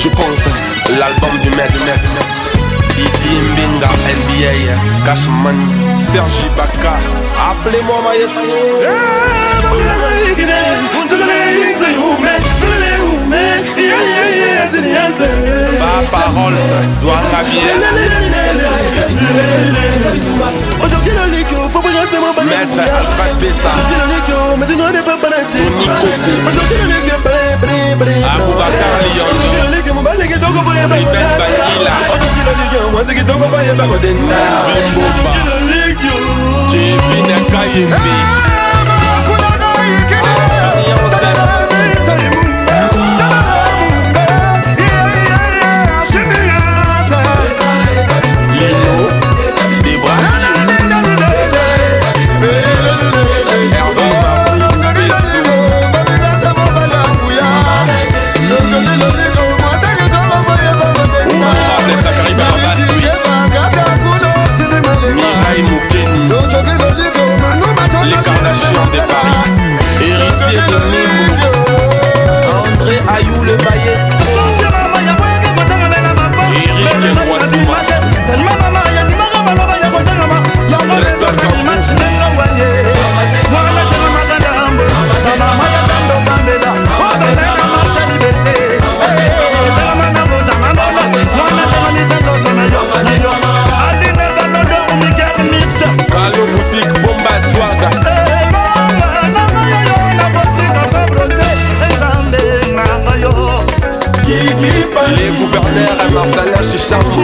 Je pense l'album du mec Idi Mbinga, NBA, Cashman, Sergi Baka. Appelez-moi maestro. Papa Rolls, Zouanga bien. Maître Alfred Bessa, Tony Coco, Aboubakar Lyondo, Ribet Banila, Zimbomba, Jibine Kayembe, les gouverneurs à Marseille chez Chambo.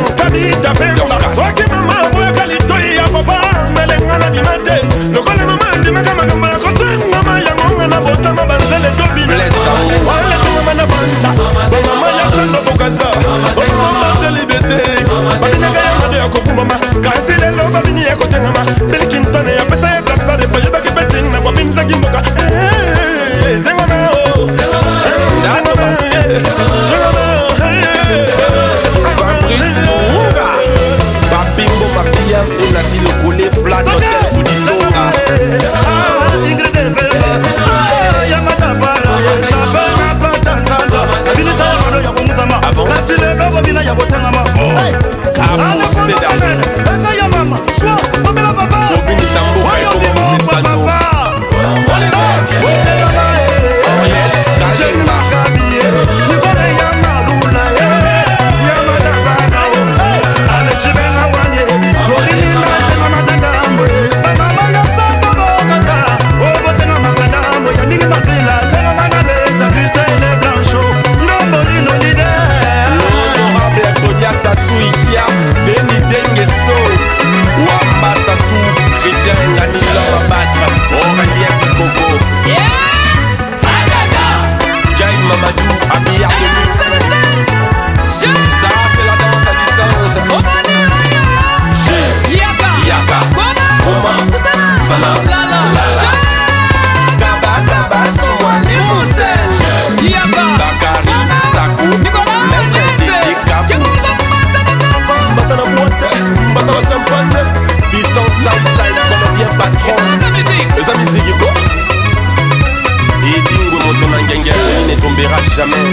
Jamais.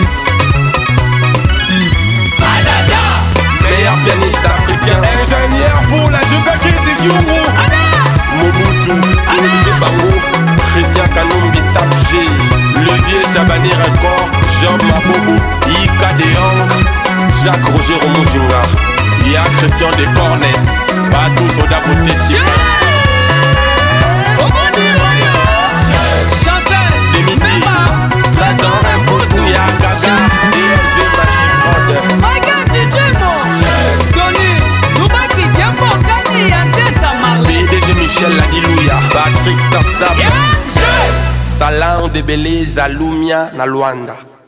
Meilleur pianiste africain, ingénieur pour la Jubaki Yourou, Mobutu, Olivier Bango, Christian Kanumbi Staff G, Levier Chabani Record, Jean Mabobo, Ika Deong, Jacques Roger Romojinga, Ia Christian de Cornes, Badou Soda Potessi. Patrick Sapsap, Salon de Beleza, Lumia na Luanda.